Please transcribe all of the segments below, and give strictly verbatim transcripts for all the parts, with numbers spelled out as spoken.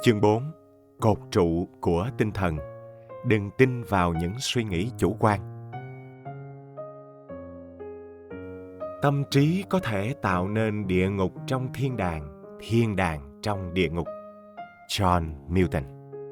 Chương bốn. Cột trụ của tinh thần. Đừng tin vào những suy nghĩ chủ quan. Tâm trí có thể tạo nên địa ngục trong thiên đàng, thiên đàng trong địa ngục. John Milton.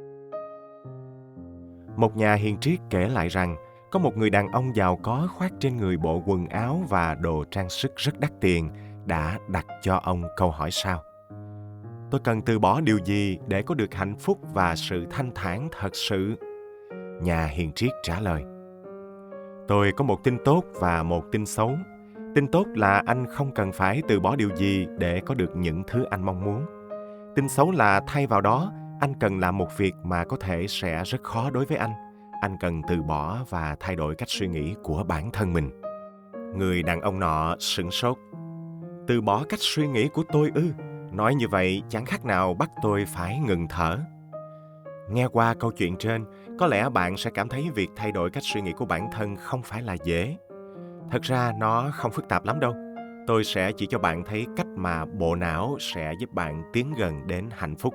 Một nhà hiền triết kể lại rằng có một người đàn ông giàu có khoác trên người bộ quần áo và đồ trang sức rất đắt tiền đã đặt cho ông câu hỏi sau: tôi cần từ bỏ điều gì để có được hạnh phúc và sự thanh thản thật sự? Nhà hiền triết trả lời: tôi có một tin tốt và một tin xấu. Tin tốt là anh không cần phải từ bỏ điều gì để có được những thứ anh mong muốn. Tin xấu là thay vào đó, anh cần làm một việc mà có thể sẽ rất khó đối với anh. Anh cần từ bỏ và thay đổi cách suy nghĩ của bản thân mình. Người đàn ông nọ sửng sốt. Từ bỏ cách suy nghĩ của tôi ư? Nói như vậy chẳng khác nào bắt tôi phải ngừng thở. Nghe qua câu chuyện trên, có lẽ bạn sẽ cảm thấy việc thay đổi cách suy nghĩ của bản thân không phải là dễ. Thật ra nó không phức tạp lắm đâu. Tôi sẽ chỉ cho bạn thấy cách mà bộ não sẽ giúp bạn tiến gần đến hạnh phúc.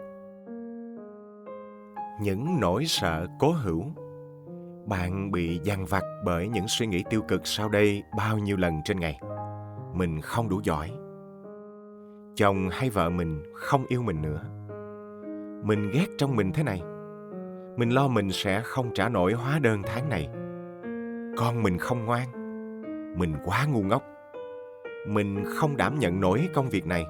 Những nỗi sợ cố hữu. Bạn bị dằn vặt bởi những suy nghĩ tiêu cực sau đây bao nhiêu lần trên ngày? Mình không đủ giỏi. Chồng hay vợ mình không yêu mình nữa. Mình ghét trong mình thế này. Mình lo mình sẽ không trả nổi hóa đơn tháng này. Con mình không ngoan. Mình quá ngu ngốc. Mình không đảm nhận nổi công việc này.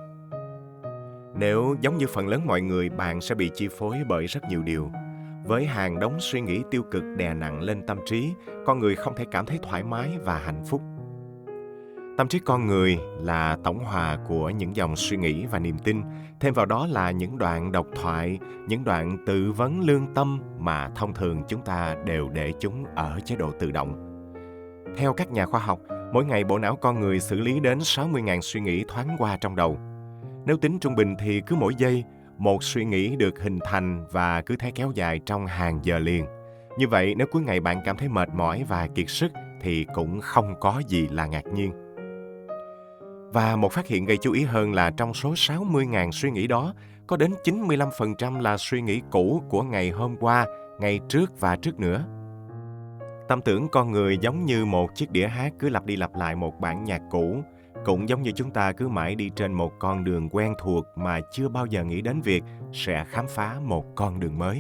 Nếu giống như phần lớn mọi người, bạn sẽ bị chi phối bởi rất nhiều điều. Với hàng đống suy nghĩ tiêu cực đè nặng lên tâm trí, con người không thể cảm thấy thoải mái và hạnh phúc. Tâm trí con người là tổng hòa của những dòng suy nghĩ và niềm tin, thêm vào đó là những đoạn độc thoại, những đoạn tự vấn lương tâm mà thông thường chúng ta đều để chúng ở chế độ tự động. Theo các nhà khoa học, mỗi ngày bộ não con người xử lý đến sáu mươi nghìn suy nghĩ thoáng qua trong đầu. Nếu tính trung bình thì cứ mỗi giây, một suy nghĩ được hình thành và cứ thế kéo dài trong hàng giờ liền. Như vậy, nếu cuối ngày bạn cảm thấy mệt mỏi và kiệt sức thì cũng không có gì là ngạc nhiên. Và một phát hiện gây chú ý hơn là trong số sáu mươi nghìn suy nghĩ đó, có đến chín mươi lăm phần trăm là suy nghĩ cũ của ngày hôm qua, ngày trước và trước nữa. Tâm tưởng con người giống như một chiếc đĩa hát cứ lặp đi lặp lại một bản nhạc cũ, cũng giống như chúng ta cứ mãi đi trên một con đường quen thuộc mà chưa bao giờ nghĩ đến việc sẽ khám phá một con đường mới.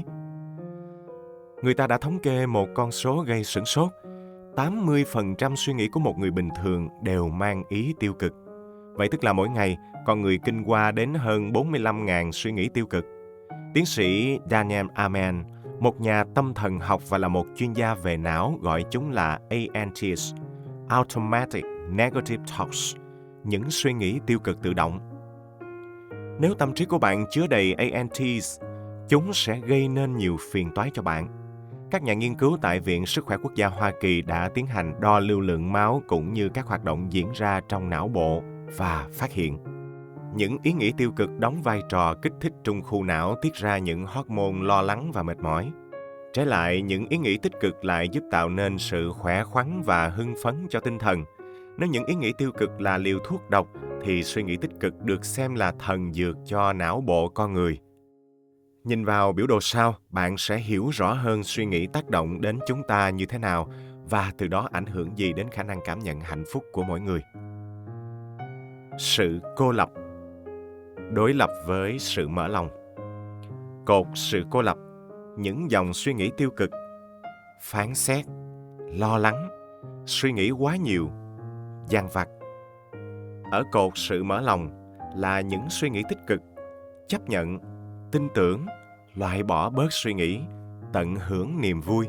Người ta đã thống kê một con số gây sửng sốt. tám mươi phần trăm suy nghĩ của một người bình thường đều mang ý tiêu cực. Vậy tức là mỗi ngày, con người kinh qua đến hơn bốn mươi lăm nghìn suy nghĩ tiêu cực. Tiến sĩ Daniel Amen, một nhà tâm thần học và là một chuyên gia về não, gọi chúng là A N Ts, Automatic Negative Thoughts, những suy nghĩ tiêu cực tự động. Nếu tâm trí của bạn chứa đầy A N Ts, chúng sẽ gây nên nhiều phiền toái cho bạn. Các nhà nghiên cứu tại Viện Sức khỏe Quốc gia Hoa Kỳ đã tiến hành đo lưu lượng máu cũng như các hoạt động diễn ra trong não bộ và phát hiện những ý nghĩ tiêu cực đóng vai trò kích thích trung khu não tiết ra những hormone lo lắng và mệt mỏi. Trái lại, những ý nghĩ tích cực lại giúp tạo nên sự khỏe khoắn và hưng phấn cho tinh thần. Nếu những ý nghĩ tiêu cực là liều thuốc độc, thì suy nghĩ tích cực được xem là thần dược cho não bộ con người. Nhìn vào biểu đồ sau, bạn sẽ hiểu rõ hơn suy nghĩ tác động đến chúng ta như thế nào và từ đó ảnh hưởng gì đến khả năng cảm nhận hạnh phúc của mỗi người. Sự cô lập đối lập với sự mở lòng. Cột sự cô lập, những dòng suy nghĩ tiêu cực, phán xét, lo lắng, suy nghĩ quá nhiều, dằn vặt. Ở cột sự mở lòng là những suy nghĩ tích cực, chấp nhận, tin tưởng, loại bỏ bớt suy nghĩ, tận hưởng niềm vui.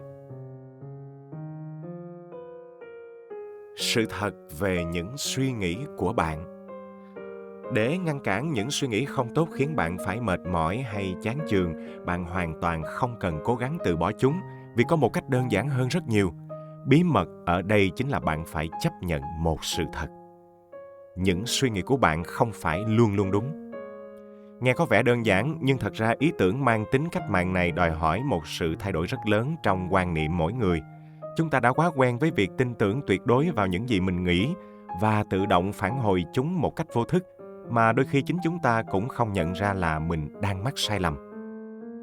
Sự thật về những suy nghĩ của bạn. Để ngăn cản những suy nghĩ không tốt khiến bạn phải mệt mỏi hay chán chường, bạn hoàn toàn không cần cố gắng từ bỏ chúng, vì có một cách đơn giản hơn rất nhiều. Bí mật ở đây chính là bạn phải chấp nhận một sự thật. Những suy nghĩ của bạn không phải luôn luôn đúng. Nghe có vẻ đơn giản, nhưng thật ra ý tưởng mang tính cách mạng này đòi hỏi một sự thay đổi rất lớn trong quan niệm mỗi người. Chúng ta đã quá quen với việc tin tưởng tuyệt đối vào những gì mình nghĩ và tự động phản hồi chúng một cách vô thức, mà đôi khi chính chúng ta cũng không nhận ra là mình đang mắc sai lầm.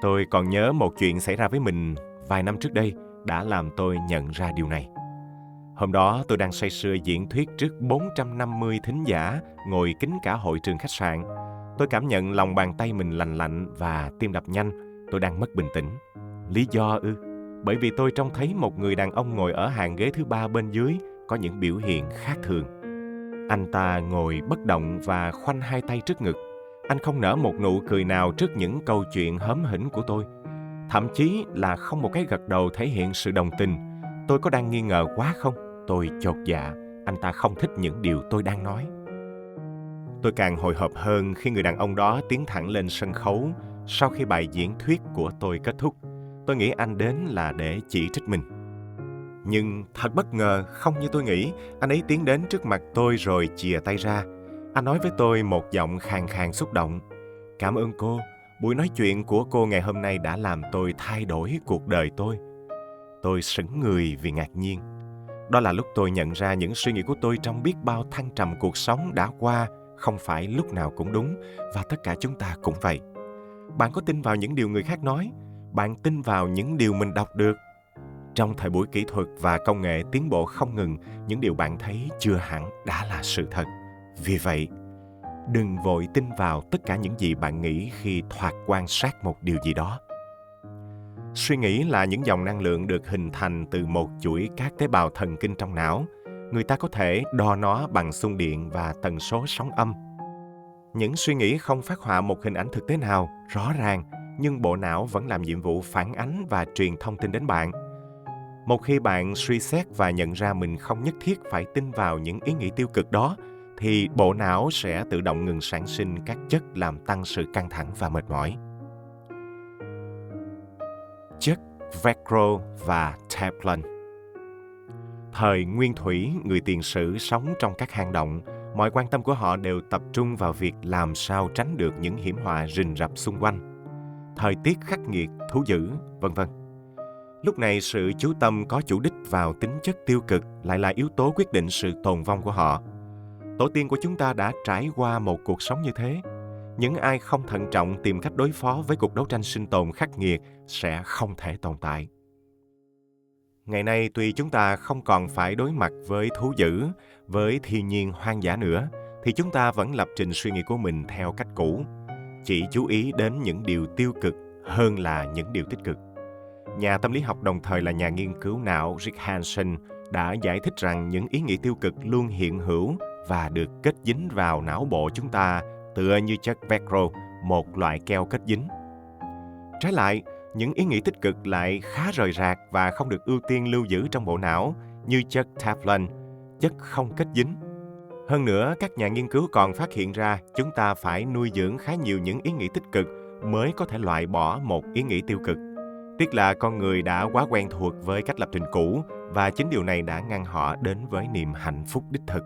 Tôi còn nhớ một chuyện xảy ra với mình vài năm trước đây đã làm tôi nhận ra điều này. Hôm đó tôi đang say sưa diễn thuyết trước bốn trăm năm mươi thính giả ngồi kín cả hội trường khách sạn. Tôi cảm nhận lòng bàn tay mình lành lạnh và tim đập nhanh. Tôi đang mất bình tĩnh. Lý do ư? Bởi vì tôi trông thấy một người đàn ông ngồi ở hàng ghế thứ ba bên dưới có những biểu hiện khác thường. Anh ta ngồi bất động và khoanh hai tay trước ngực. Anh không nở một nụ cười nào trước những câu chuyện hớm hỉnh của tôi. Thậm chí là không một cái gật đầu thể hiện sự đồng tình. Tôi có đang nghi ngờ quá không? Tôi chột dạ. Anh ta không thích những điều tôi đang nói. Tôi càng hồi hộp hơn khi người đàn ông đó tiến thẳng lên sân khấu sau khi bài diễn thuyết của tôi kết thúc. Tôi nghĩ anh đến là để chỉ trích mình. Nhưng thật bất ngờ, không như tôi nghĩ, anh ấy tiến đến trước mặt tôi rồi chìa tay ra. Anh nói với tôi một giọng khàn khàn xúc động. Cảm ơn cô, buổi nói chuyện của cô ngày hôm nay đã làm tôi thay đổi cuộc đời tôi. Tôi sững người vì ngạc nhiên. Đó là lúc tôi nhận ra những suy nghĩ của tôi trong biết bao thăng trầm cuộc sống đã qua không phải lúc nào cũng đúng, và tất cả chúng ta cũng vậy. Bạn có tin vào những điều người khác nói? Bạn tin vào những điều mình đọc được? Trong thời buổi kỹ thuật và công nghệ tiến bộ không ngừng, những điều bạn thấy chưa hẳn đã là sự thật. Vì vậy, đừng vội tin vào tất cả những gì bạn nghĩ khi thoạt quan sát một điều gì đó. Suy nghĩ là những dòng năng lượng được hình thành từ một chuỗi các tế bào thần kinh trong não. Người ta có thể đo nó bằng xung điện và tần số sóng âm. Những suy nghĩ không phác họa một hình ảnh thực tế nào rõ ràng, nhưng bộ não vẫn làm nhiệm vụ phản ánh và truyền thông tin đến bạn. Một khi bạn suy xét và nhận ra mình không nhất thiết phải tin vào những ý nghĩ tiêu cực đó, thì bộ não sẽ tự động ngừng sản sinh các chất làm tăng sự căng thẳng và mệt mỏi. Chất Vecro và Teflon. Thời Nguyên Thủy, người tiền sử sống trong các hang động. Mọi quan tâm của họ đều tập trung vào việc làm sao tránh được những hiểm họa rình rập xung quanh. Thời tiết khắc nghiệt, thú dữ, vân vân. Lúc này sự chú tâm có chủ đích vào tính chất tiêu cực lại là yếu tố quyết định sự tồn vong của họ. Tổ tiên của chúng ta đã trải qua một cuộc sống như thế. Những ai không thận trọng tìm cách đối phó với cuộc đấu tranh sinh tồn khắc nghiệt sẽ không thể tồn tại. Ngày nay tuy chúng ta không còn phải đối mặt với thú dữ, với thiên nhiên hoang dã nữa, thì chúng ta vẫn lập trình suy nghĩ của mình theo cách cũ, chỉ chú ý đến những điều tiêu cực hơn là những điều tích cực. Nhà tâm lý học đồng thời là nhà nghiên cứu não Rick Hanson đã giải thích rằng những ý nghĩ tiêu cực luôn hiện hữu và được kết dính vào não bộ chúng ta tựa như chất Velcro, một loại keo kết dính. Trái lại, những ý nghĩ tích cực lại khá rời rạc và không được ưu tiên lưu giữ trong bộ não như chất Teflon, chất không kết dính. Hơn nữa, các nhà nghiên cứu còn phát hiện ra chúng ta phải nuôi dưỡng khá nhiều những ý nghĩ tích cực mới có thể loại bỏ một ý nghĩ tiêu cực. Tiếc là con người đã quá quen thuộc với cách lập trình cũ và chính điều này đã ngăn họ đến với niềm hạnh phúc đích thực.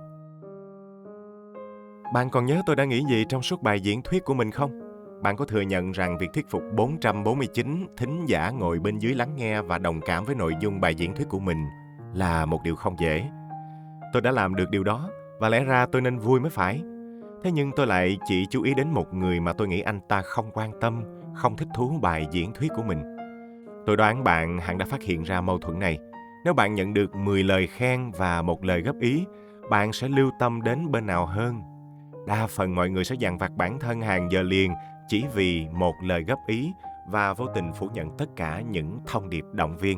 Bạn còn nhớ tôi đã nghĩ gì trong suốt bài diễn thuyết của mình không? Bạn có thừa nhận rằng việc thuyết phục bốn trăm bốn mươi chín thính giả ngồi bên dưới lắng nghe và đồng cảm với nội dung bài diễn thuyết của mình là một điều không dễ. Tôi đã làm được điều đó và lẽ ra tôi nên vui mới phải. Thế nhưng tôi lại chỉ chú ý đến một người mà tôi nghĩ anh ta không quan tâm, không thích thú bài diễn thuyết của mình. Tôi đoán bạn hẳn đã phát hiện ra mâu thuẫn này. Nếu bạn nhận được mười lời khen và một lời góp ý, bạn sẽ lưu tâm đến bên nào hơn? Đa phần mọi người sẽ dằn vặt bản thân hàng giờ liền chỉ vì một lời góp ý và vô tình phủ nhận tất cả những thông điệp động viên.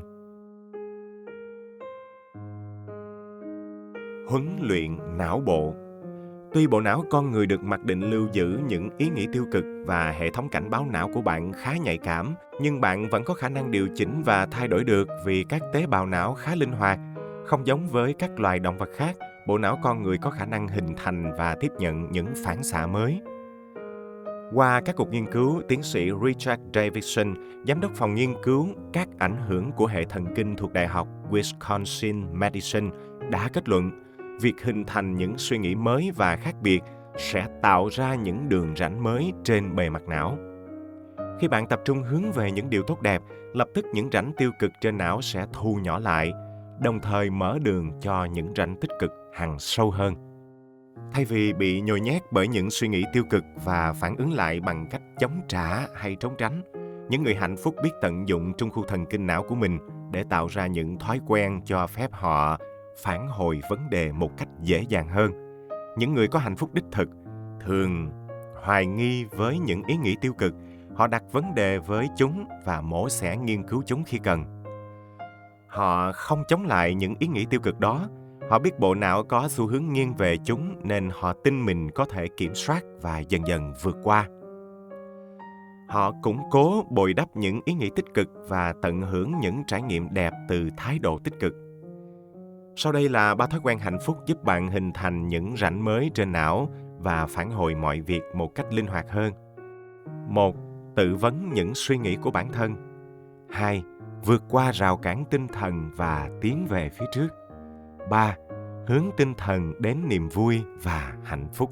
Huấn luyện não bộ. Tuy bộ não con người được mặc định lưu giữ những ý nghĩ tiêu cực và hệ thống cảnh báo não của bạn khá nhạy cảm, nhưng bạn vẫn có khả năng điều chỉnh và thay đổi được vì các tế bào não khá linh hoạt. Không giống với các loài động vật khác, bộ não con người có khả năng hình thành và tiếp nhận những phản xạ mới. Qua các cuộc nghiên cứu, tiến sĩ Richard Davidson, giám đốc phòng nghiên cứu các ảnh hưởng của hệ thần kinh thuộc Đại học Wisconsin Madison, đã kết luận việc hình thành những suy nghĩ mới và khác biệt sẽ tạo ra những đường rãnh mới trên bề mặt não. Khi bạn tập trung hướng về những điều tốt đẹp, lập tức những rãnh tiêu cực trên não sẽ thu nhỏ lại, đồng thời mở đường cho những rãnh tích cực hằn sâu hơn. Thay vì bị nhồi nhét bởi những suy nghĩ tiêu cực và phản ứng lại bằng cách chống trả hay trốn tránh, Những người hạnh phúc biết tận dụng trung khu thần kinh não của mình để tạo ra những thói quen cho phép họ phản hồi vấn đề một cách dễ dàng hơn. Những người có hạnh phúc đích thực thường hoài nghi với những ý nghĩ tiêu cực. Họ đặt vấn đề với chúng và mổ xẻ nghiên cứu chúng khi cần. Họ không chống lại những ý nghĩ tiêu cực đó. Họ biết bộ não có xu hướng nghiêng về chúng nên họ tin mình có thể kiểm soát và dần dần vượt qua. Họ củng cố bồi đắp những ý nghĩ tích cực và tận hưởng những trải nghiệm đẹp từ thái độ tích cực. Sau đây là ba thói quen hạnh phúc giúp bạn hình thành những rãnh mới trên não và phản hồi mọi việc một cách linh hoạt hơn. một. Tự vấn những suy nghĩ của bản thân. hai. Vượt qua rào cản tinh thần và tiến về phía trước. ba. Hướng tinh thần đến niềm vui và hạnh phúc.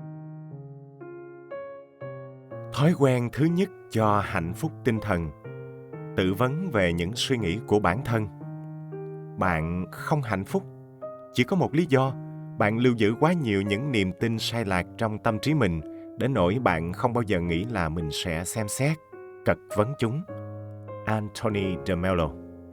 Thói quen thứ nhất cho hạnh phúc tinh thần. Tự vấn về những suy nghĩ của bản thân. Bạn không hạnh phúc. Chỉ có một lý do, bạn lưu giữ quá nhiều những niềm tin sai lạc trong tâm trí mình, đến nỗi bạn không bao giờ nghĩ là mình sẽ xem xét, cật vấn chúng. Anthony de Mello.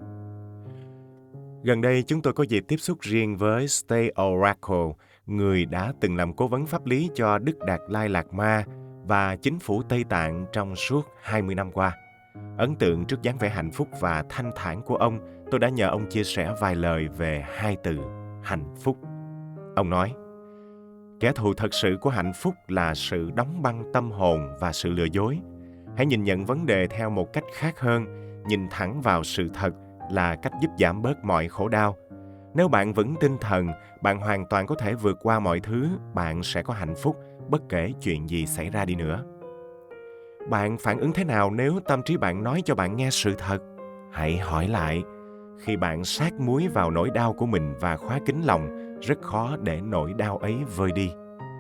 Gần đây chúng tôi có dịp tiếp xúc riêng với Stay Oracle, người đã từng làm cố vấn pháp lý cho Đức Đạt Lai Lạt Ma và chính phủ Tây Tạng trong suốt hai mươi năm qua. Ấn tượng trước dáng vẻ hạnh phúc và thanh thản của ông, tôi đã nhờ ông chia sẻ vài lời về hai từ hạnh phúc. Ông nói, kẻ thù thật sự của hạnh phúc là sự đóng băng tâm hồn và sự lừa dối. Hãy nhìn nhận vấn đề theo một cách khác hơn, nhìn thẳng vào sự thật là cách giúp giảm bớt mọi khổ đau. Nếu bạn vững tinh thần, bạn hoàn toàn có thể vượt qua mọi thứ, bạn sẽ có hạnh phúc bất kể chuyện gì xảy ra đi nữa. Bạn phản ứng thế nào nếu tâm trí bạn nói cho bạn nghe sự thật? Hãy hỏi lại. Khi bạn sát muối vào nỗi đau của mình và khóa kín lòng, rất khó để nỗi đau ấy vơi đi.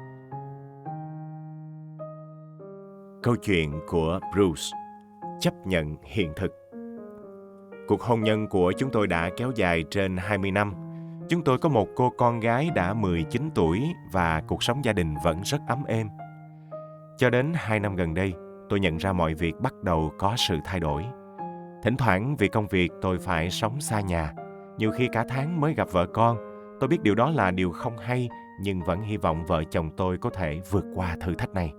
Câu chuyện của Bruce. Chấp nhận hiện thực. Cuộc hôn nhân của chúng tôi đã kéo dài trên hai mươi năm. Chúng tôi có một cô con gái đã mười chín tuổi và cuộc sống gia đình vẫn rất ấm êm. Cho đến hai năm gần đây, tôi nhận ra mọi việc bắt đầu có sự thay đổi. Thỉnh thoảng vì công việc tôi phải sống xa nhà. Nhiều khi cả tháng mới gặp vợ con. Tôi biết điều đó là điều không hay, nhưng vẫn hy vọng vợ chồng tôi có thể vượt qua thử thách này.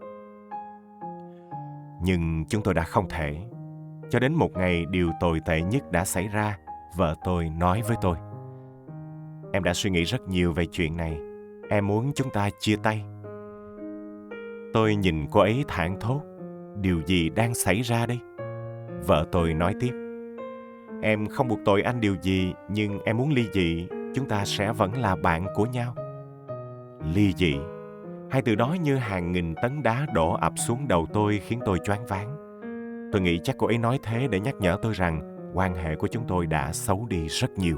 Nhưng chúng tôi đã không thể. Cho đến một ngày điều tồi tệ nhất đã xảy ra, vợ tôi nói với tôi, em đã suy nghĩ rất nhiều về chuyện này. Em muốn chúng ta chia tay. Tôi nhìn cô ấy thảng thốt, điều gì đang xảy ra đây? Vợ tôi nói tiếp, em không buộc tội anh điều gì, nhưng em muốn ly dị, chúng ta sẽ vẫn là bạn của nhau. Ly dị. Hai từ đó như hàng nghìn tấn đá đổ ập xuống đầu tôi khiến tôi choáng váng. Tôi nghĩ chắc cô ấy nói thế để nhắc nhở tôi rằng quan hệ của chúng tôi đã xấu đi rất nhiều.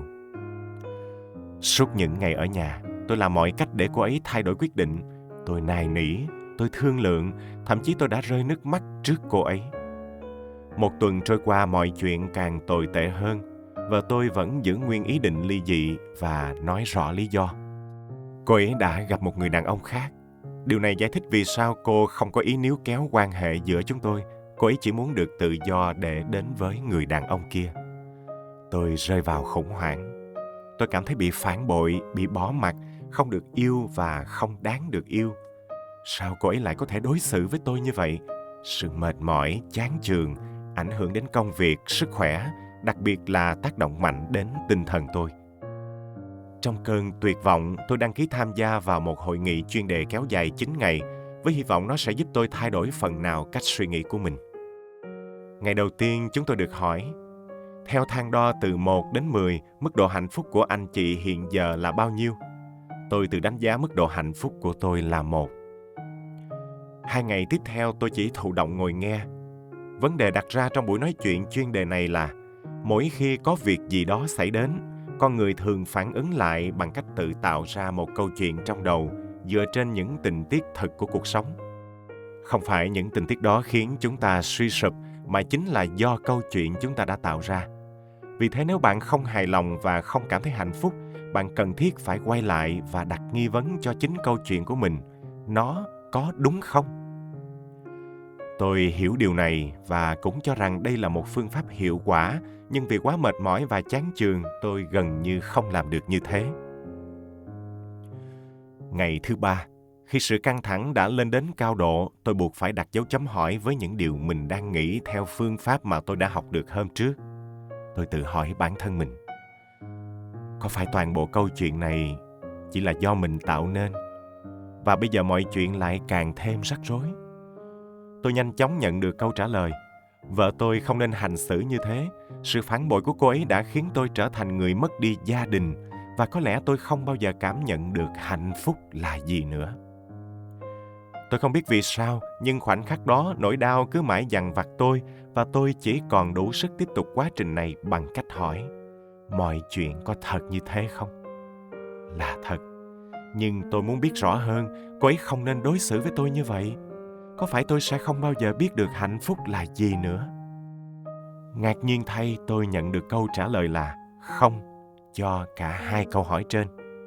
Suốt những ngày ở nhà, tôi làm mọi cách để cô ấy thay đổi quyết định. Tôi nài nỉ, tôi thương lượng, thậm chí tôi đã rơi nước mắt trước cô ấy. Một tuần trôi qua mọi chuyện càng tồi tệ hơn. Vợ tôi vẫn giữ nguyên ý định ly dị và nói rõ lý do. Cô ấy đã gặp một người đàn ông khác. Điều này giải thích vì sao cô không có ý níu kéo quan hệ giữa chúng tôi. Cô ấy chỉ muốn được tự do để đến với người đàn ông kia. Tôi rơi vào khủng hoảng. Tôi cảm thấy bị phản bội, bị bỏ mặc, không được yêu và không đáng được yêu. Sao cô ấy lại có thể đối xử với tôi như vậy? Sự mệt mỏi, chán chường, ảnh hưởng đến công việc, sức khỏe, đặc biệt là tác động mạnh đến tinh thần tôi. Trong cơn tuyệt vọng, tôi đăng ký tham gia vào một hội nghị chuyên đề kéo dài chín ngày, với hy vọng nó sẽ giúp tôi thay đổi phần nào cách suy nghĩ của mình. Ngày đầu tiên chúng tôi được hỏi, theo thang đo từ một đến mười, mức độ hạnh phúc của anh chị hiện giờ là bao nhiêu? Tôi tự đánh giá mức độ hạnh phúc của tôi là một. Hai ngày tiếp theo tôi chỉ thụ động ngồi nghe. Vấn đề đặt ra trong buổi nói chuyện chuyên đề này là, mỗi khi có việc gì đó xảy đến, con người thường phản ứng lại bằng cách tự tạo ra một câu chuyện trong đầu dựa trên những tình tiết thực của cuộc sống. Không phải những tình tiết đó khiến chúng ta suy sụp, mà chính là do câu chuyện chúng ta đã tạo ra. Vì thế nếu bạn không hài lòng và không cảm thấy hạnh phúc, bạn cần thiết phải quay lại và đặt nghi vấn cho chính câu chuyện của mình. Nó có đúng không? Tôi hiểu điều này và cũng cho rằng đây là một phương pháp hiệu quả, nhưng vì quá mệt mỏi và chán chường, tôi gần như không làm được như thế. Ngày thứ ba, khi sự căng thẳng đã lên đến cao độ, tôi buộc phải đặt dấu chấm hỏi với những điều mình đang nghĩ theo phương pháp mà tôi đã học được hôm trước. Tôi tự hỏi bản thân mình, có phải toàn bộ câu chuyện này chỉ là do mình tạo nên? Và bây giờ mọi chuyện lại càng thêm rắc rối. Tôi nhanh chóng nhận được câu trả lời. Vợ tôi không nên hành xử như thế. Sự phản bội của cô ấy đã khiến tôi trở thành người mất đi gia đình, và có lẽ tôi không bao giờ cảm nhận được hạnh phúc là gì nữa. Tôi không biết vì sao, nhưng khoảnh khắc đó nỗi đau cứ mãi dằn vặt tôi, và tôi chỉ còn đủ sức tiếp tục quá trình này bằng cách hỏi, mọi chuyện có thật như thế không? Là thật. Nhưng tôi muốn biết rõ hơn, cô ấy không nên đối xử với tôi như vậy. Có phải tôi sẽ không bao giờ biết được hạnh phúc là gì nữa? Ngạc nhiên thay, tôi nhận được câu trả lời là không cho cả hai câu hỏi trên.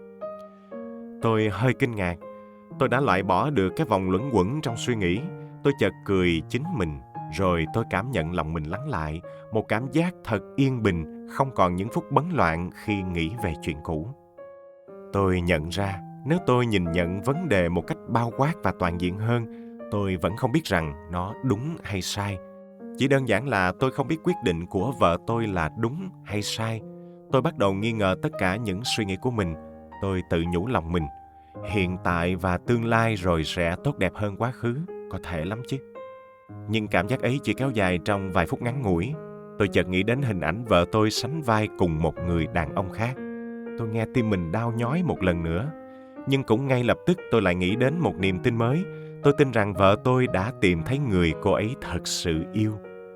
Tôi hơi kinh ngạc. Tôi đã loại bỏ được cái vòng luẩn quẩn trong suy nghĩ. Tôi chợt cười chính mình, rồi tôi cảm nhận lòng mình lắng lại, một cảm giác thật yên bình, không còn những phút bấn loạn khi nghĩ về chuyện cũ. Tôi nhận ra, nếu tôi nhìn nhận vấn đề một cách bao quát và toàn diện hơn, tôi vẫn không biết rằng nó đúng hay sai. Chỉ đơn giản là tôi không biết quyết định của vợ tôi là đúng hay sai. Tôi bắt đầu nghi ngờ tất cả những suy nghĩ của mình. Tôi tự nhủ lòng mình, hiện tại và tương lai rồi sẽ tốt đẹp hơn quá khứ, có thể lắm chứ. Nhưng cảm giác ấy chỉ kéo dài trong vài phút ngắn ngủi. Tôi chợt nghĩ đến hình ảnh vợ tôi sánh vai cùng một người đàn ông khác. Tôi nghe tim mình đau nhói một lần nữa. Nhưng cũng ngay lập tức tôi lại nghĩ đến một niềm tin mới. Tôi tin rằng vợ tôi đã tìm thấy người cô ấy thật sự yêu.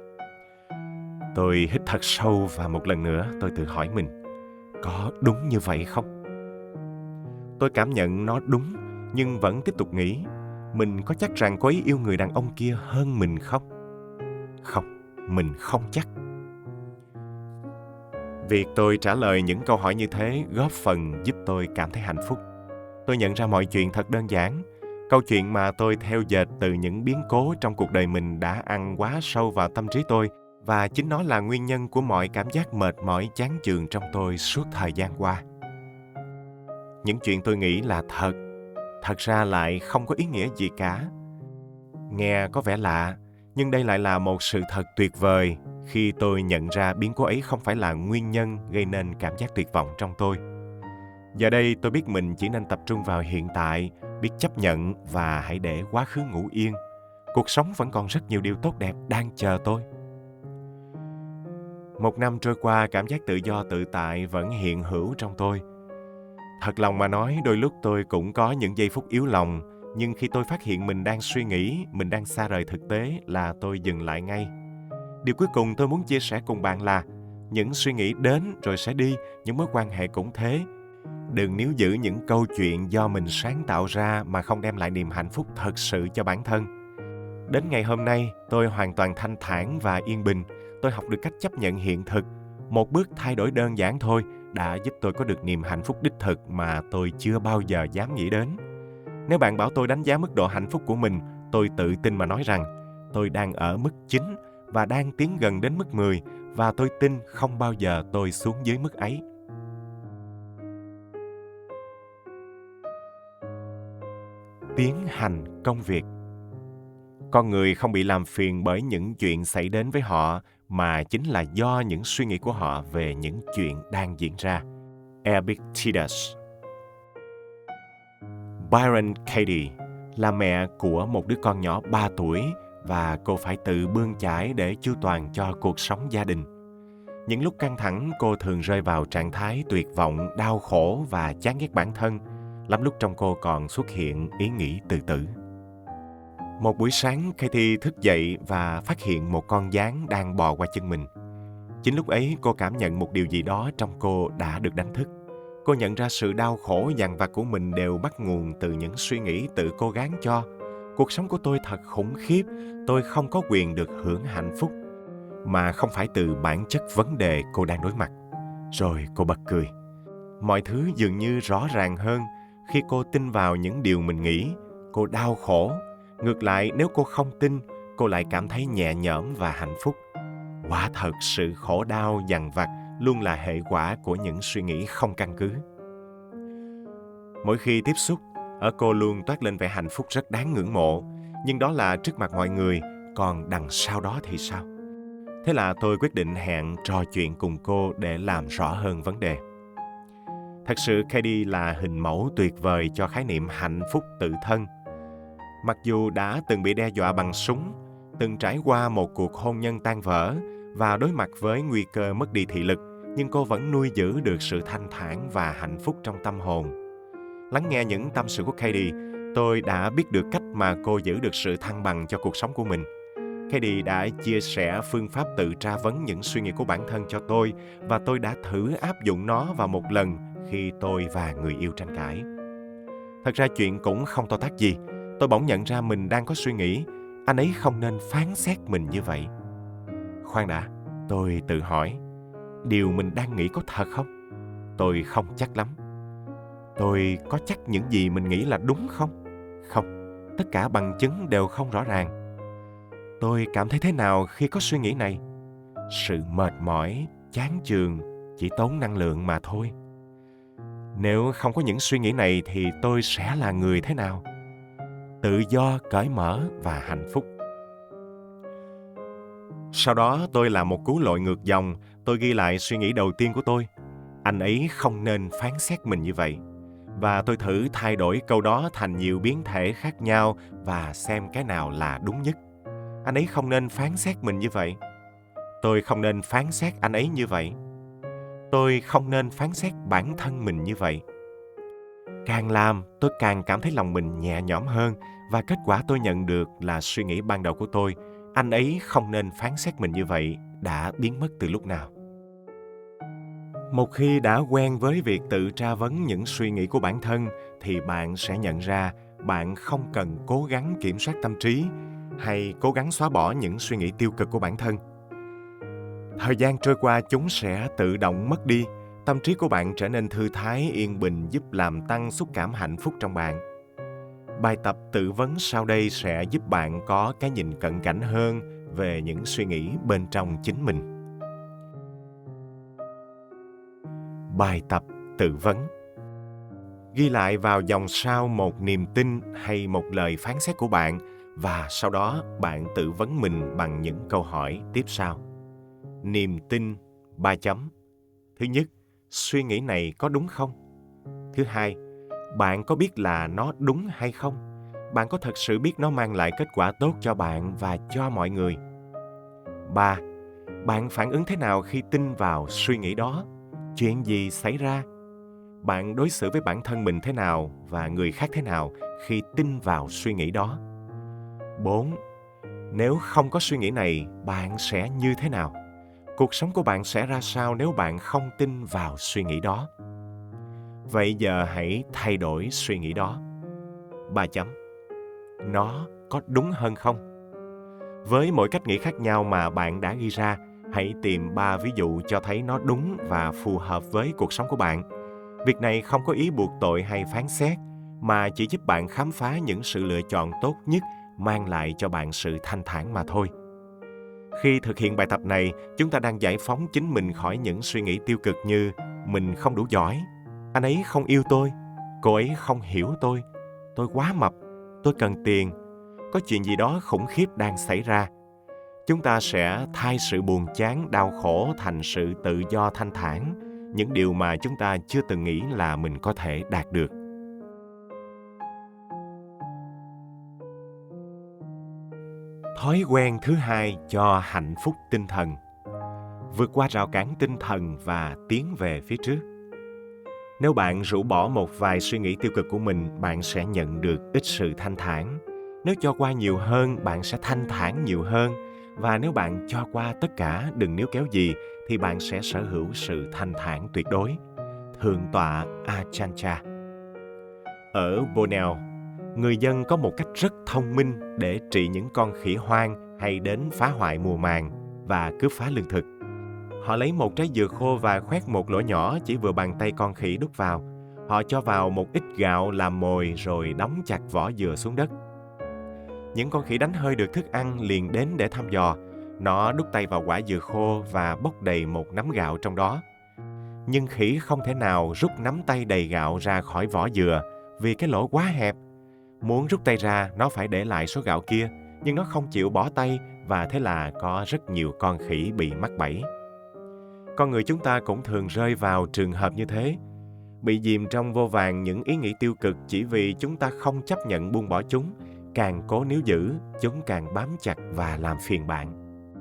Tôi hít thật sâu và một lần nữa tôi tự hỏi mình, có đúng như vậy không? Tôi cảm nhận nó đúng, nhưng vẫn tiếp tục nghĩ, mình có chắc rằng cô ấy yêu người đàn ông kia hơn mình không? Không, mình không chắc. Việc tôi trả lời những câu hỏi như thế góp phần giúp tôi cảm thấy hạnh phúc. Tôi nhận ra mọi chuyện thật đơn giản. Câu chuyện mà tôi theo dệt từ những biến cố trong cuộc đời mình đã ăn quá sâu vào tâm trí tôi, và chính nó là nguyên nhân của mọi cảm giác mệt mỏi chán chường trong tôi suốt thời gian qua. Những chuyện tôi nghĩ là thật, thật ra lại không có ý nghĩa gì cả. Nghe có vẻ lạ, nhưng đây lại là một sự thật tuyệt vời khi tôi nhận ra biến cố ấy không phải là nguyên nhân gây nên cảm giác tuyệt vọng trong tôi. Giờ đây tôi biết mình chỉ nên tập trung vào hiện tại, biết chấp nhận và hãy để quá khứ ngủ yên. Cuộc sống vẫn còn rất nhiều điều tốt đẹp đang chờ tôi. Một năm trôi qua, cảm giác tự do tự tại vẫn hiện hữu trong tôi. Thật lòng mà nói, đôi lúc tôi cũng có những giây phút yếu lòng, nhưng khi tôi phát hiện mình đang suy nghĩ, mình đang xa rời thực tế là tôi dừng lại ngay. Điều cuối cùng tôi muốn chia sẻ cùng bạn là những suy nghĩ đến rồi sẽ đi, những mối quan hệ cũng thế. Đừng níu giữ những câu chuyện do mình sáng tạo ra mà không đem lại niềm hạnh phúc thật sự cho bản thân. Đến ngày hôm nay, tôi hoàn toàn thanh thản và yên bình. Tôi học được cách chấp nhận hiện thực. Một bước thay đổi đơn giản thôi đã giúp tôi có được niềm hạnh phúc đích thực mà tôi chưa bao giờ dám nghĩ đến. Nếu bạn bảo tôi đánh giá mức độ hạnh phúc của mình, tôi tự tin mà nói rằng tôi đang ở mức chín và đang tiến gần đến mức mười, và tôi tin không bao giờ tôi xuống dưới mức ấy. Tiến hành công việc. Con người không bị làm phiền bởi những chuyện xảy đến với họ, mà chính là do những suy nghĩ của họ về những chuyện đang diễn ra. Epictetus. Byron Katie là mẹ của một đứa con nhỏ ba tuổi, và cô phải tự bươn chải để chu toàn cho cuộc sống gia đình. Những lúc căng thẳng, cô thường rơi vào trạng thái tuyệt vọng, đau khổ và chán ghét bản thân. Lắm lúc trong cô còn xuất hiện ý nghĩ tự tử. Một buổi sáng, Katie thức dậy và phát hiện một con gián đang bò qua chân mình. Chính lúc ấy, cô cảm nhận một điều gì đó trong cô đã được đánh thức. Cô nhận ra sự đau khổ dằn vặt của mình đều bắt nguồn từ những suy nghĩ tự cô gán cho. Cuộc sống của tôi thật khủng khiếp, tôi không có quyền được hưởng hạnh phúc, mà không phải từ bản chất vấn đề cô đang đối mặt. Rồi cô bật cười. Mọi thứ dường như rõ ràng hơn khi cô tin vào những điều mình nghĩ. Cô đau khổ. Ngược lại, nếu cô không tin, cô lại cảm thấy nhẹ nhõm và hạnh phúc. Quả thật, sự khổ đau dằn vặt luôn là hệ quả của những suy nghĩ không căn cứ. Mỗi khi tiếp xúc, ở cô luôn toát lên vẻ hạnh phúc rất đáng ngưỡng mộ, nhưng đó là trước mặt mọi người, còn đằng sau đó thì sao? Thế là tôi quyết định hẹn trò chuyện cùng cô để làm rõ hơn vấn đề. Thật sự Katie là hình mẫu tuyệt vời cho khái niệm hạnh phúc tự thân. Mặc dù đã từng bị đe dọa bằng súng, từng trải qua một cuộc hôn nhân tan vỡ và đối mặt với nguy cơ mất đi thị lực, nhưng cô vẫn nuôi giữ được sự thanh thản và hạnh phúc trong tâm hồn. Lắng nghe những tâm sự của Katie, tôi đã biết được cách mà cô giữ được sự thăng bằng cho cuộc sống của mình. Katie đã chia sẻ phương pháp tự tra vấn những suy nghĩ của bản thân cho tôi, và tôi đã thử áp dụng nó vào một lần khi tôi và người yêu tranh cãi. Thật ra chuyện cũng không to tát gì. Tôi bỗng nhận ra mình đang có suy nghĩ, anh ấy không nên phán xét mình như vậy. Khoan đã, tôi tự hỏi, điều mình đang nghĩ có thật không? Tôi không chắc lắm. Tôi có chắc những gì mình nghĩ là đúng không? Không, tất cả bằng chứng đều không rõ ràng. Tôi cảm thấy thế nào khi có suy nghĩ này? Sự mệt mỏi, chán chường, chỉ tốn năng lượng mà thôi. Nếu không có những suy nghĩ này thì tôi sẽ là người thế nào? Tự do, cởi mở và hạnh phúc. Sau đó tôi làm một cú lội ngược dòng. Tôi ghi lại suy nghĩ đầu tiên của tôi. Anh ấy không nên phán xét mình như vậy. Và tôi thử thay đổi câu đó thành nhiều biến thể khác nhau và xem cái nào là đúng nhất. Anh ấy không nên phán xét mình như vậy. Tôi không nên phán xét anh ấy như vậy. Tôi không nên phán xét bản thân mình như vậy. Càng làm, tôi càng cảm thấy lòng mình nhẹ nhõm hơn, và kết quả tôi nhận được là suy nghĩ ban đầu của tôi, anh ấy không nên phán xét mình như vậy, đã biến mất từ lúc nào. Một khi đã quen với việc tự tra vấn những suy nghĩ của bản thân, thì bạn sẽ nhận ra bạn không cần cố gắng kiểm soát tâm trí hay cố gắng xóa bỏ những suy nghĩ tiêu cực của bản thân. Thời gian trôi qua, chúng sẽ tự động mất đi. Tâm trí của bạn trở nên thư thái, yên bình, giúp làm tăng xúc cảm hạnh phúc trong bạn. Bài tập tự vấn sau đây sẽ giúp bạn có cái nhìn cận cảnh hơn về những suy nghĩ bên trong chính mình. Bài tập tự vấn. Ghi lại vào dòng sau một niềm tin hay một lời phán xét của bạn, và sau đó bạn tự vấn mình bằng những câu hỏi tiếp sau. Niềm tin, ba chấm. Thứ nhất, suy nghĩ này có đúng không? Thứ hai, bạn có biết là nó đúng hay không? Bạn có thật sự biết nó mang lại kết quả tốt cho bạn và cho mọi người? Ba, bạn phản ứng thế nào khi tin vào suy nghĩ đó? Chuyện gì xảy ra? Bạn đối xử với bản thân mình thế nào và người khác thế nào khi tin vào suy nghĩ đó? Bốn, nếu không có suy nghĩ này, bạn sẽ như thế nào? Cuộc sống của bạn sẽ ra sao nếu bạn không tin vào suy nghĩ đó? Vậy giờ hãy thay đổi suy nghĩ đó. Ba chấm. Nó có đúng hơn không? Với mỗi cách nghĩ khác nhau mà bạn đã ghi ra, hãy tìm ba ví dụ cho thấy nó đúng và phù hợp với cuộc sống của bạn. Việc này không có ý buộc tội hay phán xét, mà chỉ giúp bạn khám phá những sự lựa chọn tốt nhất mang lại cho bạn sự thanh thản mà thôi. Khi thực hiện bài tập này, chúng ta đang giải phóng chính mình khỏi những suy nghĩ tiêu cực như mình không đủ giỏi, anh ấy không yêu tôi, cô ấy không hiểu tôi, tôi quá mập, tôi cần tiền, có chuyện gì đó khủng khiếp đang xảy ra. Chúng ta sẽ thay sự buồn chán, đau khổ thành sự tự do thanh thản, những điều mà chúng ta chưa từng nghĩ là mình có thể đạt được. Thói quen thứ hai cho hạnh phúc tinh thần. Vượt qua rào cản tinh thần và tiến về phía trước. Nếu bạn rũ bỏ một vài suy nghĩ tiêu cực của mình, bạn sẽ nhận được ít sự thanh thản. Nếu cho qua nhiều hơn, bạn sẽ thanh thản nhiều hơn. Và nếu bạn cho qua tất cả, đừng níu kéo gì, thì bạn sẽ sở hữu sự thanh thản tuyệt đối. Thượng tọa Ajahn Chah. Ở Borneo, người dân có một cách rất thông minh để trị những con khỉ hoang hay đến phá hoại mùa màng và cướp phá lương thực. Họ lấy một trái dừa khô và khoét một lỗ nhỏ chỉ vừa bàn tay con khỉ đút vào. Họ cho vào một ít gạo làm mồi rồi đóng chặt vỏ dừa xuống đất. Những con khỉ đánh hơi được thức ăn liền đến để thăm dò. Nó đút tay vào quả dừa khô và bốc đầy một nắm gạo trong đó. Nhưng khỉ không thể nào rút nắm tay đầy gạo ra khỏi vỏ dừa vì cái lỗ quá hẹp. Muốn rút tay ra, nó phải để lại số gạo kia, nhưng nó không chịu bỏ tay và thế là có rất nhiều con khỉ bị mắc bẫy. Con người chúng ta cũng thường rơi vào trường hợp như thế, bị chìm trong vô vàn những ý nghĩ tiêu cực chỉ vì chúng ta không chấp nhận buông bỏ chúng. Càng cố níu giữ, chúng càng bám chặt và làm phiền bạn.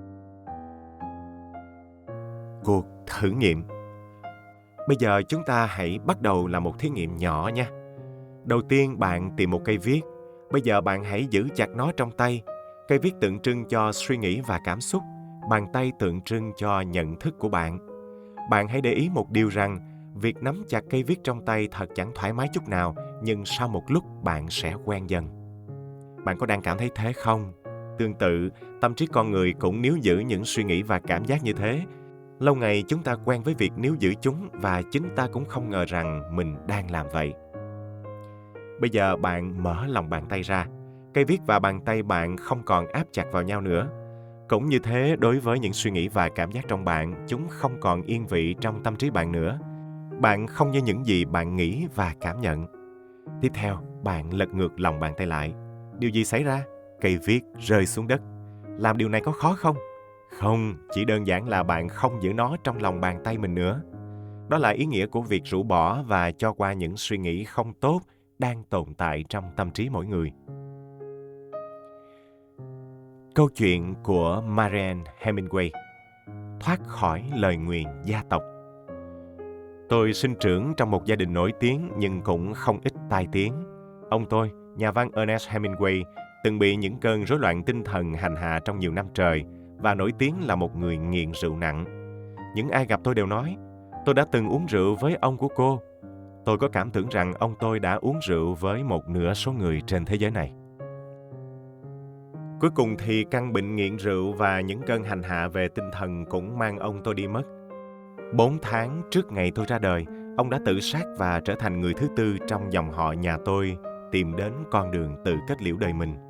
Cuộc thử nghiệm. Bây giờ chúng ta hãy bắt đầu làm một thí nghiệm nhỏ nha. Đầu tiên bạn tìm một cây viết. Bây giờ bạn hãy giữ chặt nó trong tay. Cây viết tượng trưng cho suy nghĩ và cảm xúc. Bàn tay tượng trưng cho nhận thức của bạn. Bạn hãy để ý một điều rằng, việc nắm chặt cây viết trong tay thật chẳng thoải mái chút nào, nhưng sau một lúc bạn sẽ quen dần. Bạn có đang cảm thấy thế không? Tương tự, tâm trí con người cũng níu giữ những suy nghĩ và cảm giác như thế. Lâu ngày chúng ta quen với việc níu giữ chúng và chính ta cũng không ngờ rằng mình đang làm vậy. Bây giờ bạn mở lòng bàn tay ra. Cây viết và bàn tay bạn không còn áp chặt vào nhau nữa. Cũng như thế, đối với những suy nghĩ và cảm giác trong bạn, chúng không còn yên vị trong tâm trí bạn nữa. Bạn không như những gì bạn nghĩ và cảm nhận. Tiếp theo, bạn lật ngược lòng bàn tay lại. Điều gì xảy ra? Cây viết rơi xuống đất. Làm điều này có khó không? Không, chỉ đơn giản là bạn không giữ nó trong lòng bàn tay mình nữa. Đó là ý nghĩa của việc rũ bỏ và cho qua những suy nghĩ không tốt đang tồn tại trong tâm trí mỗi người. Câu chuyện của Marianne Hemingway. Thoát khỏi lời nguyền gia tộc. Tôi sinh trưởng trong một gia đình nổi tiếng nhưng cũng không ít tai tiếng. Ông tôi, nhà văn Ernest Hemingway, từng bị những cơn rối loạn tinh thần hành hạ trong nhiều năm trời và nổi tiếng là một người nghiện rượu nặng. Những ai gặp tôi đều nói, tôi đã từng uống rượu với ông của cô. Tôi có cảm tưởng rằng ông tôi đã uống rượu với một nửa số người trên thế giới này. Cuối cùng thì căn bệnh nghiện rượu và những cơn hành hạ về tinh thần cũng mang ông tôi đi mất. Bốn tháng trước ngày tôi ra đời, ông đã tự sát và trở thành người thứ tư trong dòng họ nhà tôi tìm đến con đường tự kết liễu đời mình.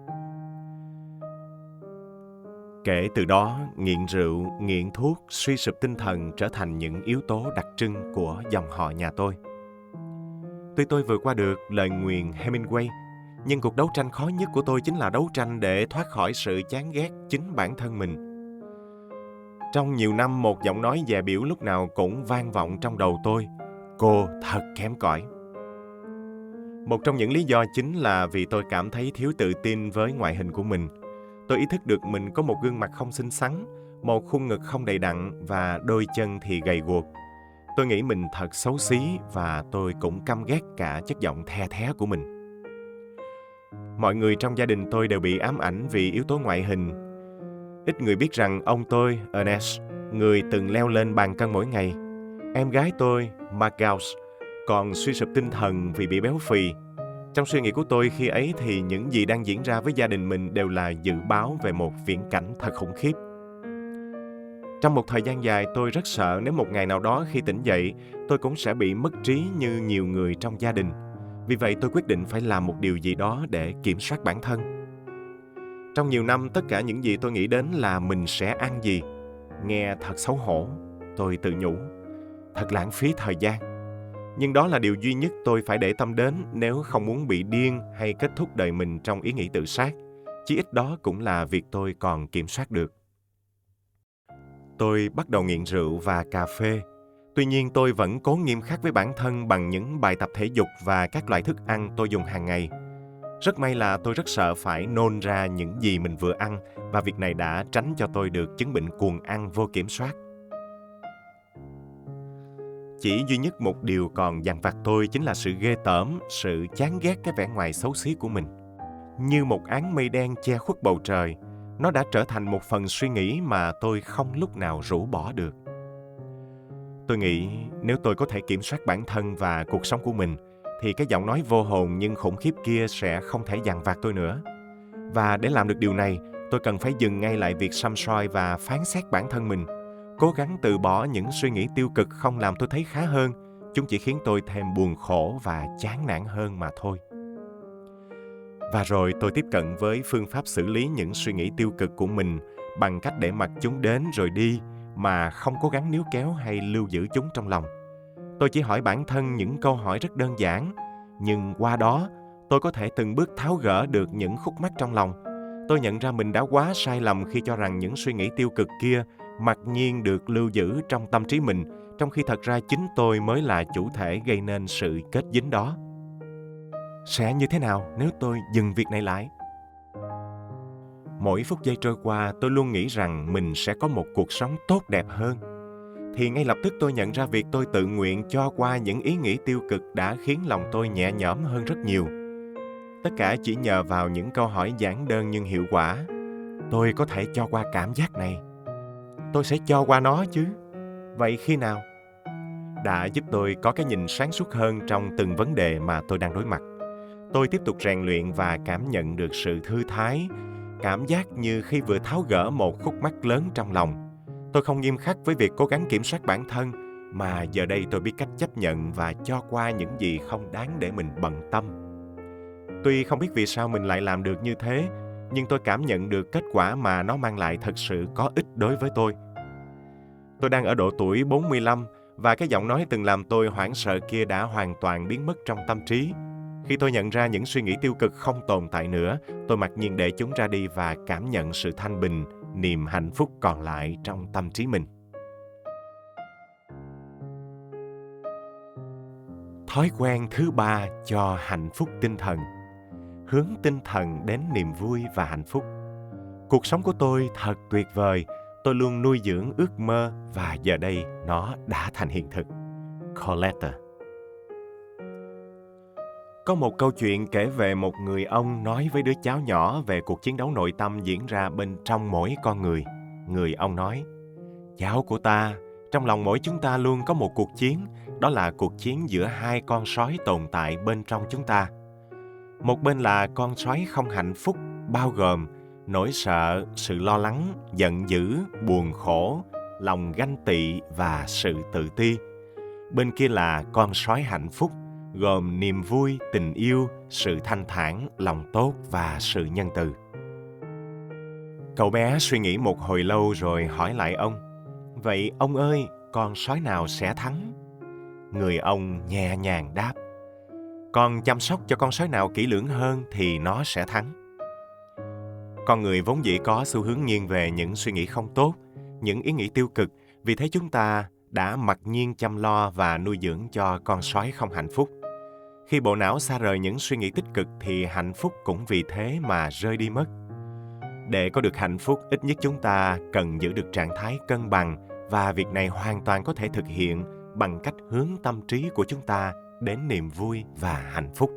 Kể từ đó, nghiện rượu, nghiện thuốc, suy sụp tinh thần trở thành những yếu tố đặc trưng của dòng họ nhà tôi. Tuy tôi vượt qua được lời nguyền Hemingway, nhưng cuộc đấu tranh khó nhất của tôi chính là đấu tranh để thoát khỏi sự chán ghét chính bản thân mình. Trong nhiều năm, một giọng nói dè bỉu lúc nào cũng vang vọng trong đầu tôi. Cô thật kém cỏi. Một trong những lý do chính là vì tôi cảm thấy thiếu tự tin với ngoại hình của mình. Tôi ý thức được mình có một gương mặt không xinh xắn, một khuôn ngực không đầy đặn và đôi chân thì gầy guộc. Tôi nghĩ mình thật xấu xí và tôi cũng căm ghét cả chất giọng the thé của mình. Mọi người trong gia đình tôi đều bị ám ảnh vì yếu tố ngoại hình. Ít người biết rằng ông tôi, Ernest, người từng leo lên bàn cân mỗi ngày. Em gái tôi, Margaux, còn suy sụp tinh thần vì bị béo phì. Trong suy nghĩ của tôi khi ấy thì những gì đang diễn ra với gia đình mình đều là dự báo về một viễn cảnh thật khủng khiếp. Trong một thời gian dài, tôi rất sợ nếu một ngày nào đó khi tỉnh dậy, tôi cũng sẽ bị mất trí như nhiều người trong gia đình. Vì vậy tôi quyết định phải làm một điều gì đó để kiểm soát bản thân. Trong nhiều năm, tất cả những gì tôi nghĩ đến là mình sẽ ăn gì. Nghe thật xấu hổ, tôi tự nhủ. Thật lãng phí thời gian. Nhưng đó là điều duy nhất tôi phải để tâm đến nếu không muốn bị điên hay kết thúc đời mình trong ý nghĩ tự sát. Chí ít đó cũng là việc tôi còn kiểm soát được. Tôi bắt đầu nghiện rượu và cà phê. Tuy nhiên tôi vẫn cố nghiêm khắc với bản thân bằng những bài tập thể dục và các loại thức ăn tôi dùng hàng ngày. Rất may là tôi rất sợ phải nôn ra những gì mình vừa ăn và việc này đã tránh cho tôi được chứng bệnh cuồng ăn vô kiểm soát. Chỉ duy nhất một điều còn dằn vặt tôi chính là sự ghê tởm, sự chán ghét cái vẻ ngoài xấu xí của mình. Như một áng mây đen che khuất bầu trời, nó đã trở thành một phần suy nghĩ mà tôi không lúc nào rũ bỏ được. Tôi nghĩ nếu tôi có thể kiểm soát bản thân và cuộc sống của mình, thì cái giọng nói vô hồn nhưng khủng khiếp kia sẽ không thể dằn vặt tôi nữa. Và để làm được điều này, tôi cần phải dừng ngay lại việc săm soi và phán xét bản thân mình. Cố gắng từ bỏ những suy nghĩ tiêu cực không làm tôi thấy khá hơn. Chúng chỉ khiến tôi thêm buồn khổ và chán nản hơn mà thôi. Và rồi tôi tiếp cận với phương pháp xử lý những suy nghĩ tiêu cực của mình bằng cách để mặc chúng đến rồi đi mà không cố gắng níu kéo hay lưu giữ chúng trong lòng. Tôi chỉ hỏi bản thân những câu hỏi rất đơn giản, nhưng qua đó tôi có thể từng bước tháo gỡ được những khúc mắc trong lòng. Tôi nhận ra mình đã quá sai lầm khi cho rằng những suy nghĩ tiêu cực kia mặc nhiên được lưu giữ trong tâm trí mình, trong khi thật ra chính tôi mới là chủ thể gây nên sự kết dính đó. Sẽ như thế nào nếu tôi dừng việc này lại? Mỗi phút giây trôi qua, tôi luôn nghĩ rằng mình sẽ có một cuộc sống tốt đẹp hơn. Thì ngay lập tức tôi nhận ra việc tôi tự nguyện cho qua những ý nghĩ tiêu cực đã khiến lòng tôi nhẹ nhõm hơn rất nhiều. Tất cả chỉ nhờ vào những câu hỏi giản đơn nhưng hiệu quả. Tôi có thể cho qua cảm giác này. Tôi sẽ cho qua nó chứ. Vậy khi nào? Đã giúp tôi có cái nhìn sáng suốt hơn trong từng vấn đề mà tôi đang đối mặt. Tôi tiếp tục rèn luyện và cảm nhận được sự thư thái, cảm giác như khi vừa tháo gỡ một khúc mắc lớn trong lòng. Tôi không nghiêm khắc với việc cố gắng kiểm soát bản thân, mà giờ đây tôi biết cách chấp nhận và cho qua những gì không đáng để mình bận tâm. Tuy không biết vì sao mình lại làm được như thế, nhưng tôi cảm nhận được kết quả mà nó mang lại thật sự có ích đối với tôi. Tôi đang ở độ tuổi bốn mươi lăm và cái giọng nói từng làm tôi hoảng sợ kia đã hoàn toàn biến mất trong tâm trí. Khi tôi nhận ra những suy nghĩ tiêu cực không tồn tại nữa, tôi mặc nhiên để chúng ra đi và cảm nhận sự thanh bình, niềm hạnh phúc còn lại trong tâm trí mình. Thói quen thứ ba cho hạnh phúc tinh thần. Hướng tinh thần đến niềm vui và hạnh phúc. Cuộc sống của tôi thật tuyệt vời. Tôi luôn nuôi dưỡng ước mơ và giờ đây nó đã thành hiện thực. Coletta. Có một câu chuyện kể về một người ông nói với đứa cháu nhỏ về cuộc chiến đấu nội tâm diễn ra bên trong mỗi con người. Người ông nói: "Cháu của ta, trong lòng mỗi chúng ta luôn có một cuộc chiến, đó là cuộc chiến giữa hai con sói tồn tại bên trong chúng ta. Một bên là con sói không hạnh phúc, bao gồm nỗi sợ, sự lo lắng, giận dữ, buồn khổ, lòng ganh tị và sự tự ti. Bên kia là con sói hạnh phúc, gồm niềm vui, tình yêu, sự thanh thản, lòng tốt và sự nhân từ." Cậu bé suy nghĩ một hồi lâu rồi hỏi lại ông: "Vậy ông ơi, con sói nào sẽ thắng?" Người ông nhẹ nhàng đáp: "Con chăm sóc cho con sói nào kỹ lưỡng hơn thì nó sẽ thắng." Con người vốn dĩ có xu hướng nghiêng về những suy nghĩ không tốt, những ý nghĩ tiêu cực, vì thế chúng ta đã mặc nhiên chăm lo và nuôi dưỡng cho con sói không hạnh phúc. Khi bộ não xa rời những suy nghĩ tích cực thì hạnh phúc cũng vì thế mà rơi đi mất. Để có được hạnh phúc, ít nhất chúng ta cần giữ được trạng thái cân bằng, và việc này hoàn toàn có thể thực hiện bằng cách hướng tâm trí của chúng ta đến niềm vui và hạnh phúc.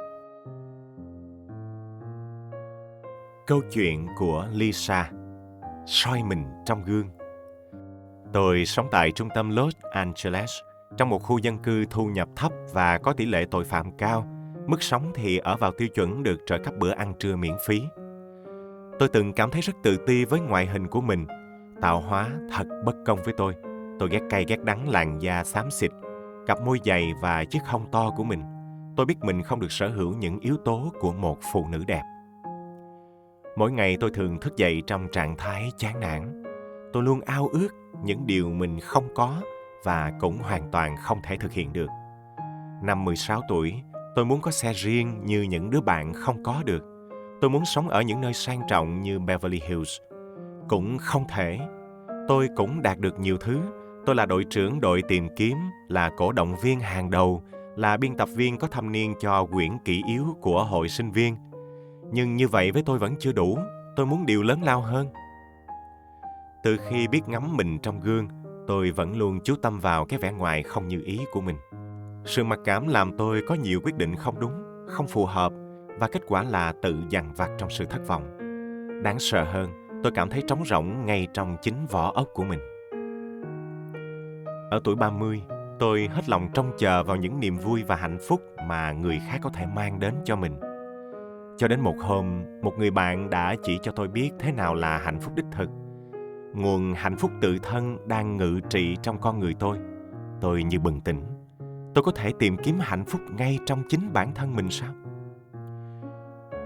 Câu chuyện của Lisa, soi mình trong gương. Tôi sống tại trung tâm Los Angeles, trong một khu dân cư thu nhập thấp và có tỷ lệ tội phạm cao. Mức sống thì ở vào tiêu chuẩn được trợ cấp bữa ăn trưa miễn phí. Tôi từng cảm thấy rất tự ti với ngoại hình của mình. Tạo hóa thật bất công với tôi. Tôi ghét cay ghét đắng làn da xám xịt, cặp môi dày và chiếc hông to của mình. Tôi biết mình không được sở hữu những yếu tố của một phụ nữ đẹp. Mỗi ngày tôi thường thức dậy trong trạng thái chán nản. Tôi luôn ao ước những điều mình không có và cũng hoàn toàn không thể thực hiện được. Năm mười sáu tuổi, tôi muốn có xe riêng như những đứa bạn không có được. Tôi muốn sống ở những nơi sang trọng như Beverly Hills. Cũng không thể. Tôi cũng đạt được nhiều thứ. Tôi là đội trưởng đội tìm kiếm, là cổ động viên hàng đầu, là biên tập viên có thâm niên cho quyển kỷ yếu của hội sinh viên. Nhưng như vậy với tôi vẫn chưa đủ. Tôi muốn điều lớn lao hơn. Từ khi biết ngắm mình trong gương, tôi vẫn luôn chú tâm vào cái vẻ ngoài không như ý của mình. Sự mặc cảm làm tôi có nhiều quyết định không đúng, không phù hợp, và kết quả là tự dằn vặt trong sự thất vọng. Đáng sợ hơn, tôi cảm thấy trống rỗng ngay trong chính vỏ ốc của mình. Ở tuổi ba mươi, tôi hết lòng trông chờ vào những niềm vui và hạnh phúc mà người khác có thể mang đến cho mình. Cho đến một hôm, một người bạn đã chỉ cho tôi biết thế nào là hạnh phúc đích thực. Nguồn hạnh phúc tự thân đang ngự trị trong con người tôi. Tôi như bừng tỉnh. Tôi có thể tìm kiếm hạnh phúc ngay trong chính bản thân mình sao?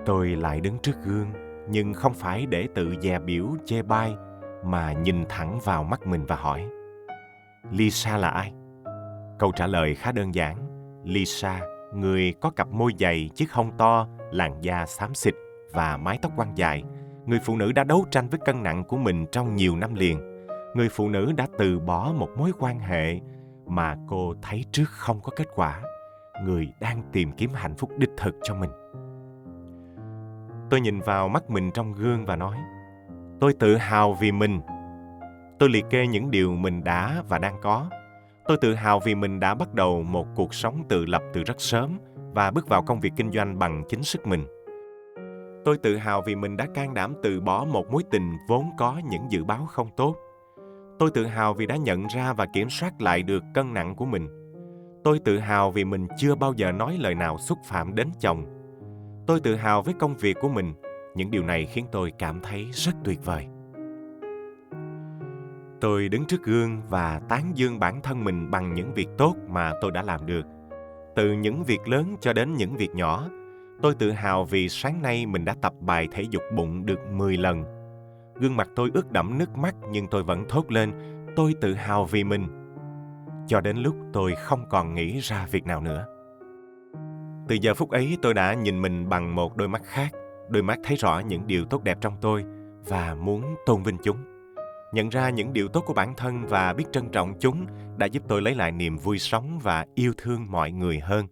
Tôi lại đứng trước gương, nhưng không phải để tự dè bỉu chê bai, mà nhìn thẳng vào mắt mình và hỏi: Lisa là ai? Câu trả lời khá đơn giản. Lisa, người có cặp môi dày, chiếc hông to, làn da xám xịt và mái tóc quăn dài. Người phụ nữ đã đấu tranh với cân nặng của mình trong nhiều năm liền. Người phụ nữ đã từ bỏ một mối quan hệ mà cô thấy trước không có kết quả. Người đang tìm kiếm hạnh phúc đích thực cho mình. Tôi nhìn vào mắt mình trong gương và nói: Tôi tự hào vì mình. Tôi liệt kê những điều mình đã và đang có. Tôi tự hào vì mình đã bắt đầu một cuộc sống tự lập từ rất sớm và bước vào công việc kinh doanh bằng chính sức mình. Tôi tự hào vì mình đã can đảm từ bỏ một mối tình vốn có những dự báo không tốt. Tôi tự hào vì đã nhận ra và kiểm soát lại được cân nặng của mình. Tôi tự hào vì mình chưa bao giờ nói lời nào xúc phạm đến chồng. Tôi tự hào với công việc của mình. Những điều này khiến tôi cảm thấy rất tuyệt vời. Tôi đứng trước gương và tán dương bản thân mình bằng những việc tốt mà tôi đã làm được. Từ những việc lớn cho đến những việc nhỏ. Tôi tự hào vì sáng nay mình đã tập bài thể dục bụng được mười lần. Gương mặt tôi ướt đẫm nước mắt nhưng tôi vẫn thốt lên: Tôi tự hào vì mình. Cho đến lúc tôi không còn nghĩ ra việc nào nữa. Từ giờ phút ấy tôi đã nhìn mình bằng một đôi mắt khác. Đôi mắt thấy rõ những điều tốt đẹp trong tôi và muốn tôn vinh chúng. Nhận ra những điều tốt của bản thân và biết trân trọng chúng đã giúp tôi lấy lại niềm vui sống và yêu thương mọi người hơn.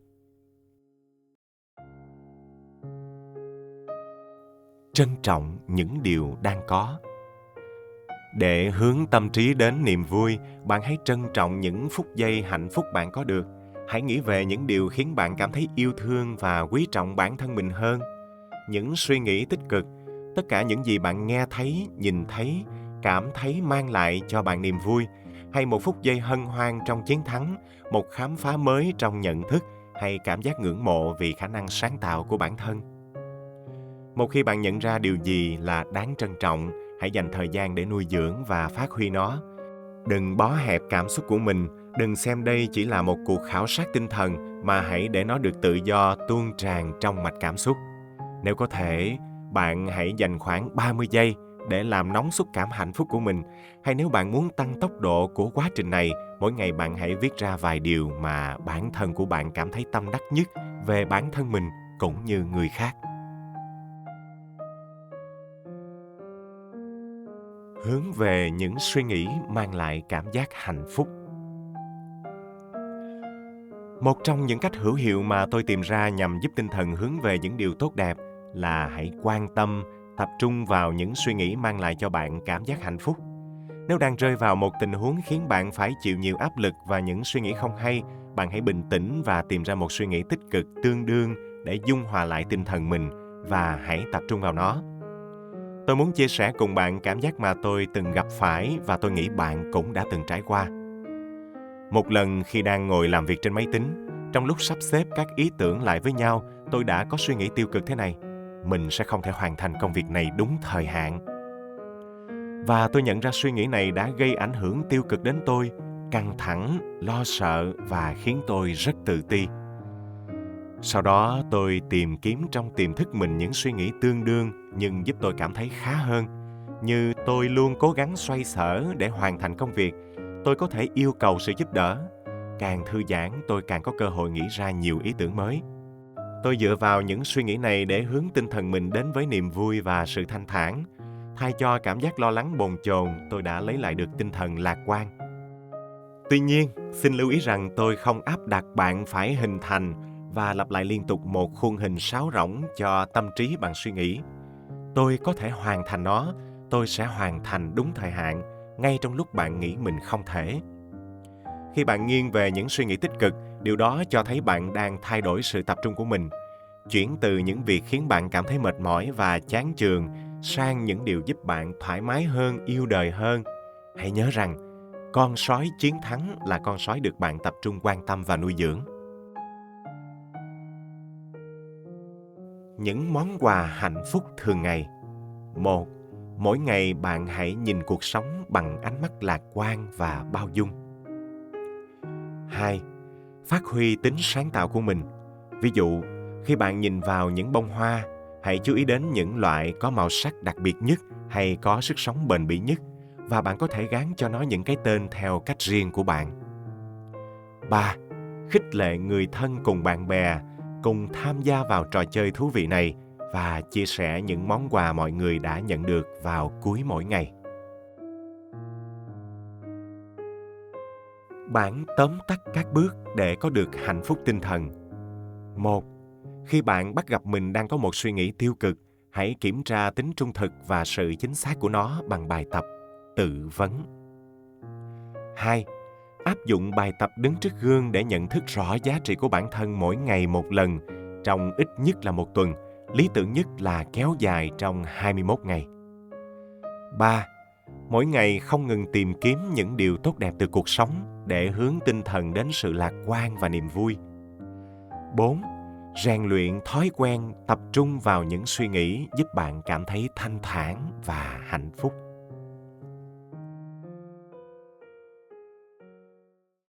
Trân trọng những điều đang có. Để hướng tâm trí đến niềm vui, bạn hãy trân trọng những phút giây hạnh phúc bạn có được. Hãy nghĩ về những điều khiến bạn cảm thấy yêu thương và quý trọng bản thân mình hơn. Những suy nghĩ tích cực, tất cả những gì bạn nghe thấy, nhìn thấy, cảm thấy mang lại cho bạn niềm vui, hay một phút giây hân hoan trong chiến thắng, một khám phá mới trong nhận thức, hay cảm giác ngưỡng mộ vì khả năng sáng tạo của bản thân. Một khi bạn nhận ra điều gì là đáng trân trọng, hãy dành thời gian để nuôi dưỡng và phát huy nó. Đừng bó hẹp cảm xúc của mình, đừng xem đây chỉ là một cuộc khảo sát tinh thần, mà hãy để nó được tự do tuôn tràn trong mạch cảm xúc. Nếu có thể, bạn hãy dành khoảng ba mươi giây để làm nóng xúc cảm hạnh phúc của mình. Hay nếu bạn muốn tăng tốc độ của quá trình này, mỗi ngày bạn hãy viết ra vài điều mà bản thân của bạn cảm thấy tâm đắc nhất về bản thân mình cũng như người khác. Hướng về những suy nghĩ mang lại cảm giác hạnh phúc. Một trong những cách hữu hiệu mà tôi tìm ra nhằm giúp tinh thần hướng về những điều tốt đẹp là hãy quan tâm, tập trung vào những suy nghĩ mang lại cho bạn cảm giác hạnh phúc. Nếu đang rơi vào một tình huống khiến bạn phải chịu nhiều áp lực và những suy nghĩ không hay, bạn hãy bình tĩnh và tìm ra một suy nghĩ tích cực tương đương để dung hòa lại tinh thần mình và hãy tập trung vào nó. Tôi muốn chia sẻ cùng bạn cảm giác mà tôi từng gặp phải và tôi nghĩ bạn cũng đã từng trải qua. Một lần khi đang ngồi làm việc trên máy tính, trong lúc sắp xếp các ý tưởng lại với nhau, tôi đã có suy nghĩ tiêu cực thế này: mình sẽ không thể hoàn thành công việc này đúng thời hạn. Và tôi nhận ra suy nghĩ này đã gây ảnh hưởng tiêu cực đến tôi, căng thẳng, lo sợ và khiến tôi rất tự ti. Sau đó tôi tìm kiếm trong tiềm thức mình những suy nghĩ tương đương nhưng giúp tôi cảm thấy khá hơn. Như tôi luôn cố gắng xoay sở để hoàn thành công việc, tôi có thể yêu cầu sự giúp đỡ. Càng thư giãn, tôi càng có cơ hội nghĩ ra nhiều ý tưởng mới. Tôi dựa vào những suy nghĩ này để hướng tinh thần mình đến với niềm vui và sự thanh thản. Thay cho cảm giác lo lắng bồn chồn, tôi đã lấy lại được tinh thần lạc quan. Tuy nhiên, xin lưu ý rằng tôi không áp đặt bạn phải hình thành và lặp lại liên tục một khuôn hình sáo rỗng cho tâm trí bằng suy nghĩ. Tôi có thể hoàn thành nó, tôi sẽ hoàn thành đúng thời hạn, ngay trong lúc bạn nghĩ mình không thể. Khi bạn nghiêng về những suy nghĩ tích cực, điều đó cho thấy bạn đang thay đổi sự tập trung của mình, chuyển từ những việc khiến bạn cảm thấy mệt mỏi và chán chường sang những điều giúp bạn thoải mái hơn, yêu đời hơn. Hãy nhớ rằng, con sói chiến thắng là con sói được bạn tập trung quan tâm và nuôi dưỡng. Những món quà hạnh phúc thường ngày. Một, mỗi ngày bạn hãy nhìn cuộc sống bằng ánh mắt lạc quan và bao dung. Hai, phát huy tính sáng tạo của mình. Ví dụ, khi bạn nhìn vào những bông hoa, Hãy chú ý đến những loại có màu sắc đặc biệt nhất hay có sức sống bền bỉ nhất, và bạn có thể gán cho nó những cái tên theo cách riêng của bạn. ba. Khích lệ người thân cùng bạn bè cùng tham gia vào trò chơi thú vị này và chia sẻ những món quà mọi người đã nhận được vào cuối mỗi ngày. Bản tóm tắt các bước để có được hạnh phúc tinh thần. một. Khi bạn bắt gặp mình đang có một suy nghĩ tiêu cực, hãy kiểm tra tính trung thực và sự chính xác của nó bằng bài tập tự vấn. hai. Áp dụng bài tập đứng trước gương để nhận thức rõ giá trị của bản thân mỗi ngày một lần, trong ít nhất là một tuần, lý tưởng nhất là kéo dài trong hai mươi mốt ngày. ba. Mỗi ngày không ngừng tìm kiếm những điều tốt đẹp từ cuộc sống để hướng tinh thần đến sự lạc quan và niềm vui. bốn. Rèn luyện thói quen tập trung vào những suy nghĩ giúp bạn cảm thấy thanh thản và hạnh phúc.